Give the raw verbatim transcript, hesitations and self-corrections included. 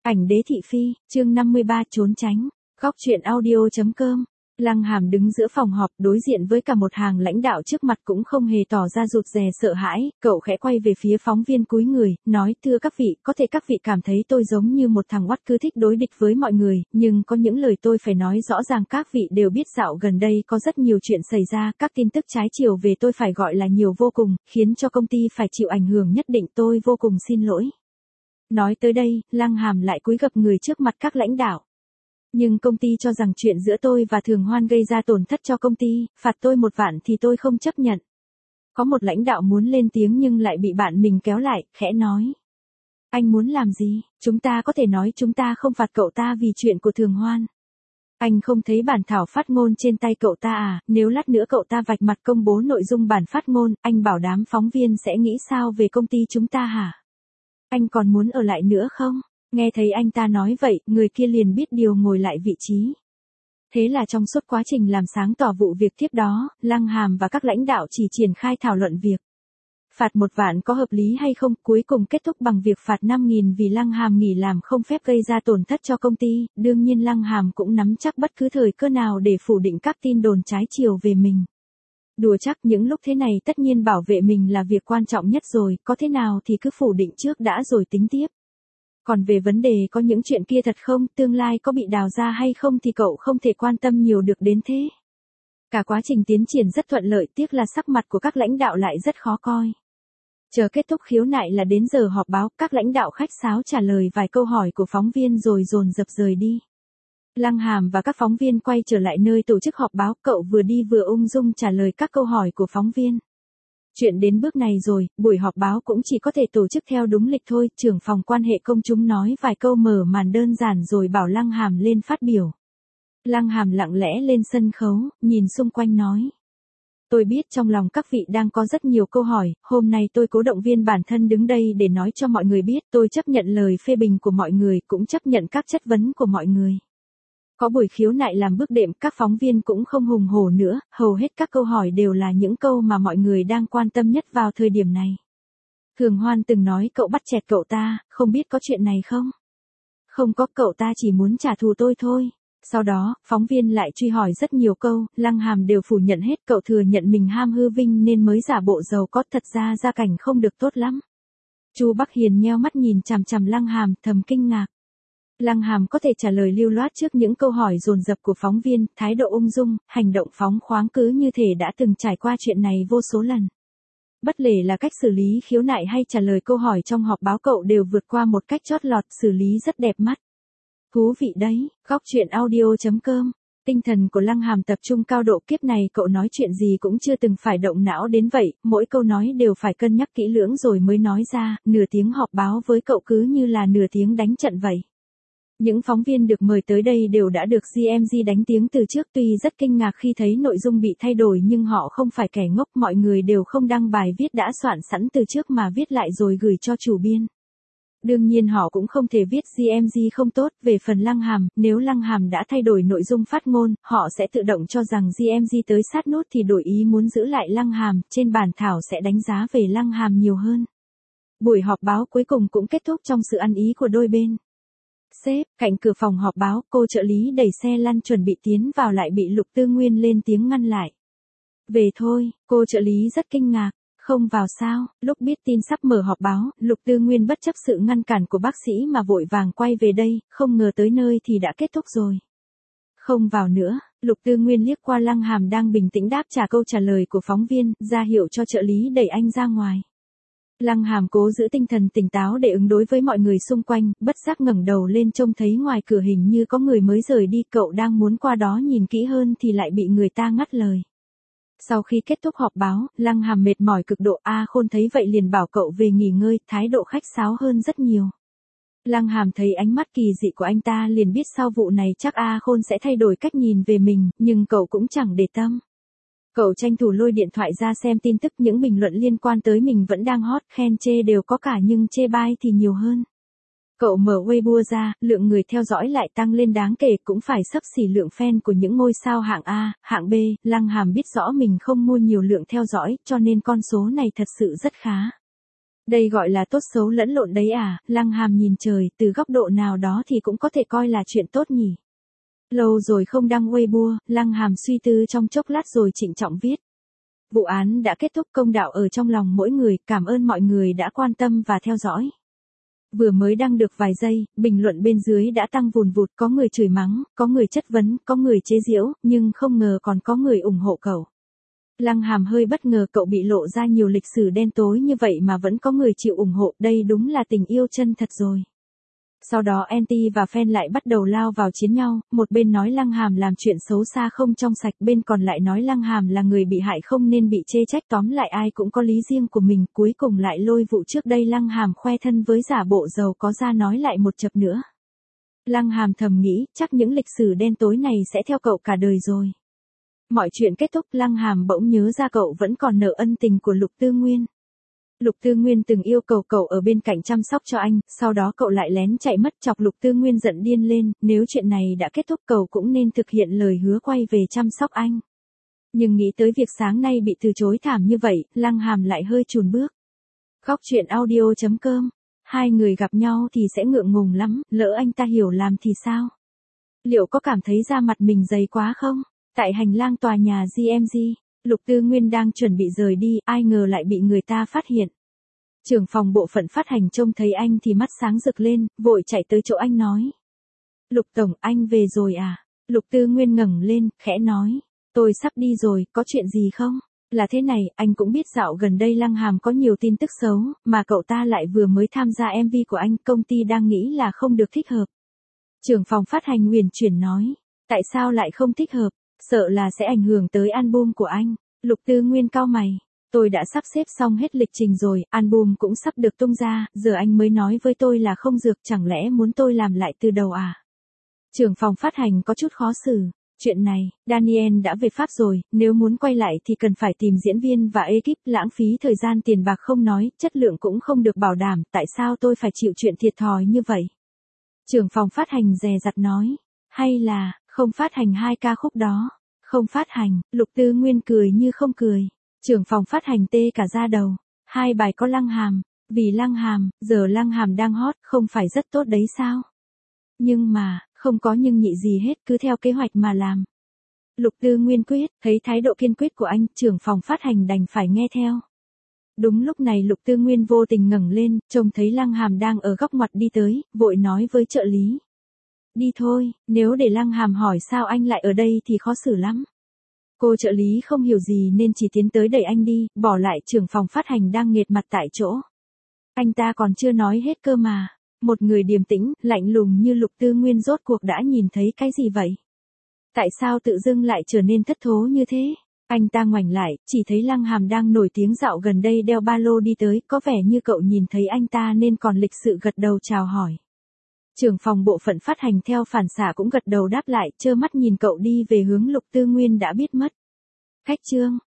Ảnh đế thị phi, chương năm mươi ba trốn tránh. Góc truyện audio chấm com. Lăng Hàm đứng giữa phòng họp đối diện với cả một hàng lãnh đạo trước mặt cũng không hề tỏ ra rụt rè sợ hãi, cậu khẽ quay về phía phóng viên cúi người, nói thưa các vị, có thể các vị cảm thấy tôi giống như một thằng oắt cứ thích đối địch với mọi người, nhưng có những lời tôi phải nói rõ ràng các vị đều biết dạo gần đây có rất nhiều chuyện xảy ra, các tin tức trái chiều về tôi phải gọi là nhiều vô cùng, khiến cho công ty phải chịu ảnh hưởng nhất định, tôi vô cùng xin lỗi. Nói tới đây, Lăng Hàm lại cúi gập người trước mặt các lãnh đạo. Nhưng công ty cho rằng chuyện giữa tôi và Thường Hoan gây ra tổn thất cho công ty, phạt tôi một vạn thì tôi không chấp nhận. Có một lãnh đạo muốn lên tiếng nhưng lại bị bạn mình kéo lại, khẽ nói. Anh muốn làm gì? Chúng ta có thể nói chúng ta không phạt cậu ta vì chuyện của Thường Hoan. Anh không thấy bản thảo phát ngôn trên tay cậu ta à, nếu lát nữa cậu ta vạch mặt công bố nội dung bản phát ngôn, anh bảo đám phóng viên sẽ nghĩ sao về công ty chúng ta hả? Anh còn muốn ở lại nữa không? Nghe thấy anh ta nói vậy, người kia liền biết điều ngồi lại vị trí. Thế là trong suốt quá trình làm sáng tỏ vụ việc tiếp đó, Lăng Hàm và các lãnh đạo chỉ triển khai thảo luận việc phạt một vạn có hợp lý hay không, cuối cùng kết thúc bằng việc phạt năm nghìn vì Lăng Hàm nghỉ làm không phép gây ra tổn thất cho công ty, đương nhiên Lăng Hàm cũng nắm chắc bất cứ thời cơ nào để phủ định các tin đồn trái chiều về mình. Đùa chắc những lúc thế này tất nhiên bảo vệ mình là việc quan trọng nhất rồi, có thế nào thì cứ phủ định trước đã rồi tính tiếp. Còn về vấn đề có những chuyện kia thật không, tương lai có bị đào ra hay không thì cậu không thể quan tâm nhiều được đến thế. Cả quá trình tiến triển rất thuận lợi, tiếc là sắc mặt của các lãnh đạo lại rất khó coi. Chờ kết thúc khiếu nại là đến giờ họp báo, các lãnh đạo khách sáo trả lời vài câu hỏi của phóng viên rồi dồn dập rời đi. Lăng Hàm và các phóng viên quay trở lại nơi tổ chức họp báo, cậu vừa đi vừa ung dung trả lời các câu hỏi của phóng viên. Chuyện đến bước này rồi, buổi họp báo cũng chỉ có thể tổ chức theo đúng lịch thôi, trưởng phòng quan hệ công chúng nói vài câu mở màn đơn giản rồi bảo Lăng Hàm lên phát biểu. Lăng Hàm lặng lẽ lên sân khấu, nhìn xung quanh nói. Tôi biết trong lòng các vị đang có rất nhiều câu hỏi, hôm nay tôi cố động viên bản thân đứng đây để nói cho mọi người biết tôi chấp nhận lời phê bình của mọi người, cũng chấp nhận các chất vấn của mọi người. Có buổi khiếu nại làm bước đệm, các phóng viên cũng không hùng hổ nữa, hầu hết các câu hỏi đều là những câu mà mọi người đang quan tâm nhất vào thời điểm này. Thường Hoan từng nói cậu bắt chẹt cậu ta, không biết có chuyện này không? Không có, cậu ta chỉ muốn trả thù tôi thôi. Sau đó, phóng viên lại truy hỏi rất nhiều câu, Lăng Hàm đều phủ nhận hết, cậu thừa nhận mình ham hư vinh nên mới giả bộ giàu có, thật ra gia cảnh không được tốt lắm. Chu Bắc Hiền nheo mắt nhìn chằm chằm Lăng Hàm, thầm kinh ngạc. Lăng Hàm có thể trả lời lưu loát trước những câu hỏi dồn dập của phóng viên, thái độ ung dung, hành động phóng khoáng cứ như thể đã từng trải qua chuyện này vô số lần. Bất kể là cách xử lý khiếu nại hay trả lời câu hỏi trong họp báo, cậu đều vượt qua một cách chót lọt, xử lý rất đẹp mắt. Thú vị đấy, góc truyện audio chấm com. Tinh thần của Lăng Hàm tập trung cao độ, kiếp này cậu nói chuyện gì cũng chưa từng phải động não đến vậy, mỗi câu nói đều phải cân nhắc kỹ lưỡng rồi mới nói ra, nửa tiếng họp báo với cậu cứ như là nửa tiếng đánh trận vậy. Những phóng viên được mời tới đây đều đã được giê em giê đánh tiếng từ trước, tuy rất kinh ngạc khi thấy nội dung bị thay đổi nhưng họ không phải kẻ ngốc, mọi người đều không đăng bài viết đã soạn sẵn từ trước mà viết lại rồi gửi cho chủ biên. Đương nhiên họ cũng không thể viết giê em giê không tốt, về phần Lăng Hàm, nếu Lăng Hàm đã thay đổi nội dung phát ngôn, họ sẽ tự động cho rằng giê em giê tới sát nút thì đổi ý muốn giữ lại Lăng Hàm, trên bản thảo sẽ đánh giá về Lăng Hàm nhiều hơn. Buổi họp báo cuối cùng cũng kết thúc trong sự ăn ý của đôi bên. Sếp, cạnh cửa phòng họp báo, cô trợ lý đẩy xe lăn chuẩn bị tiến vào lại bị Lục Tư Nguyên lên tiếng ngăn lại. Về thôi, cô trợ lý rất kinh ngạc, không vào sao, lúc biết tin sắp mở họp báo, Lục Tư Nguyên bất chấp sự ngăn cản của bác sĩ mà vội vàng quay về đây, không ngờ tới nơi thì đã kết thúc rồi. Không vào nữa, Lục Tư Nguyên liếc qua Lăng Hàm đang bình tĩnh đáp trả câu trả lời của phóng viên, ra hiệu cho trợ lý đẩy anh ra ngoài. Lăng Hàm cố giữ tinh thần tỉnh táo để ứng đối với mọi người xung quanh, bất giác ngẩng đầu lên trông thấy ngoài cửa hình như có người mới rời đi, cậu đang muốn qua đó nhìn kỹ hơn thì lại bị người ta ngắt lời. Sau khi kết thúc họp báo, Lăng Hàm mệt mỏi cực độ, A Khôn thấy vậy liền bảo cậu về nghỉ ngơi, thái độ khách sáo hơn rất nhiều. Lăng Hàm thấy ánh mắt kỳ dị của anh ta liền biết sau vụ này chắc A Khôn sẽ thay đổi cách nhìn về mình, nhưng cậu cũng chẳng để tâm. Cậu tranh thủ lôi điện thoại ra xem tin tức, những bình luận liên quan tới mình vẫn đang hot, khen chê đều có cả nhưng chê bai thì nhiều hơn. Cậu mở Weibo ra, lượng người theo dõi lại tăng lên đáng kể, cũng phải xấp xỉ lượng fan của những ngôi sao hạng A, hạng B, Lăng Hàm biết rõ mình không mua nhiều lượng theo dõi, cho nên con số này thật sự rất khá. Đây gọi là tốt xấu lẫn lộn đấy à, Lăng Hàm nhìn trời, từ góc độ nào đó thì cũng có thể coi là chuyện tốt nhỉ. Lâu rồi không đăng Weibo, Lăng Hàm suy tư trong chốc lát rồi trịnh trọng viết. Vụ án đã kết thúc, công đạo ở trong lòng mỗi người, cảm ơn mọi người đã quan tâm và theo dõi. Vừa mới đăng được vài giây, bình luận bên dưới đã tăng vùn vụt, có người chửi mắng, có người chất vấn, có người chế giễu, nhưng không ngờ còn có người ủng hộ cậu. Lăng Hàm hơi bất ngờ cậu bị lộ ra nhiều lịch sử đen tối như vậy mà vẫn có người chịu ủng hộ, đây đúng là tình yêu chân thật rồi. Sau đó anti và fan lại bắt đầu lao vào chiến nhau, một bên nói Lăng Hàm làm chuyện xấu xa không trong sạch, bên còn lại nói Lăng Hàm là người bị hại không nên bị chê trách, tóm lại ai cũng có lý riêng của mình, cuối cùng lại lôi vụ trước đây Lăng Hàm khoe thân với giả bộ giàu có ra nói lại một chập nữa. Lăng Hàm thầm nghĩ, chắc những lịch sử đen tối này sẽ theo cậu cả đời rồi. Mọi chuyện kết thúc, Lăng Hàm bỗng nhớ ra cậu vẫn còn nợ ân tình của Lục Tư Nguyên. Lục Tư Nguyên từng yêu cầu cậu ở bên cạnh chăm sóc cho anh, sau đó cậu lại lén chạy mất, chọc Lục Tư Nguyên giận điên lên, nếu chuyện này đã kết thúc cậu cũng nên thực hiện lời hứa quay về chăm sóc anh. Nhưng nghĩ tới việc sáng nay bị từ chối thảm như vậy, Lăng Hàm lại hơi chùn bước. Góc truyện audio chấm com. Hai người gặp nhau thì sẽ ngượng ngùng lắm, lỡ anh ta hiểu làm thì sao? Liệu có cảm thấy da mặt mình dày quá không? Tại hành lang tòa nhà giê em giê, Lục Tư Nguyên đang chuẩn bị rời đi, ai ngờ lại bị người ta phát hiện. Trưởng phòng bộ phận phát hành trông thấy anh thì mắt sáng rực lên, vội chạy tới chỗ anh nói. Lục Tổng, anh về rồi à? Lục Tư Nguyên ngẩng lên, khẽ nói. Tôi sắp đi rồi, có chuyện gì không? Là thế này, anh cũng biết dạo gần đây Lăng Hàm có nhiều tin tức xấu, mà cậu ta lại vừa mới tham gia em vê của anh, công ty đang nghĩ là không được thích hợp. Trưởng phòng phát hành huyền chuyển nói. Tại sao lại không thích hợp? Sợ là sẽ ảnh hưởng tới album của anh. Lục Tư Nguyên cau mày. Tôi đã sắp xếp xong hết lịch trình rồi, album cũng sắp được tung ra, giờ anh mới nói với tôi là không dược, chẳng lẽ muốn tôi làm lại từ đầu à? Trưởng phòng phát hành có chút khó xử. Chuyện này, Daniel đã về Pháp rồi, nếu muốn quay lại thì cần phải tìm diễn viên và ekip, lãng phí thời gian tiền bạc không nói, chất lượng cũng không được bảo đảm, tại sao tôi phải chịu chuyện thiệt thòi như vậy? Trưởng phòng phát hành dè dặt nói. Hay là, không phát hành hai ca khúc đó? Không phát hành, Lục Tư Nguyên cười như không cười. Trưởng phòng phát hành tê cả da đầu. Hai bài có Lăng Hàm. Vì Lăng Hàm, giờ Lăng Hàm đang hot, không phải rất tốt đấy sao? Nhưng mà, không có nhưng nhị gì hết, cứ theo kế hoạch mà làm. Lục Tư Nguyên quyết, thấy thái độ kiên quyết của anh, trưởng phòng phát hành đành phải nghe theo. Đúng lúc này Lục Tư Nguyên vô tình ngẩng lên, trông thấy Lăng Hàm đang ở góc ngoặt đi tới, vội nói với trợ lý. Đi thôi, nếu để Lăng Hàm hỏi sao anh lại ở đây thì khó xử lắm. Cô trợ lý không hiểu gì nên chỉ tiến tới đẩy anh đi, bỏ lại trưởng phòng phát hành đang nghệt mặt tại chỗ. Anh ta còn chưa nói hết cơ mà. Một người điềm tĩnh, lạnh lùng như Lục Tư Nguyên rốt cuộc đã nhìn thấy cái gì vậy? Tại sao tự dưng lại trở nên thất thố như thế? Anh ta ngoảnh lại, chỉ thấy Lăng Hàm đang nổi tiếng dạo gần đây đeo ba lô đi tới, có vẻ như cậu nhìn thấy anh ta nên còn lịch sự gật đầu chào hỏi. Trưởng phòng bộ phận phát hành theo phản xạ cũng gật đầu đáp lại, trơ mắt nhìn cậu đi về hướng Lục Tư Nguyên đã biết mất. Cách chương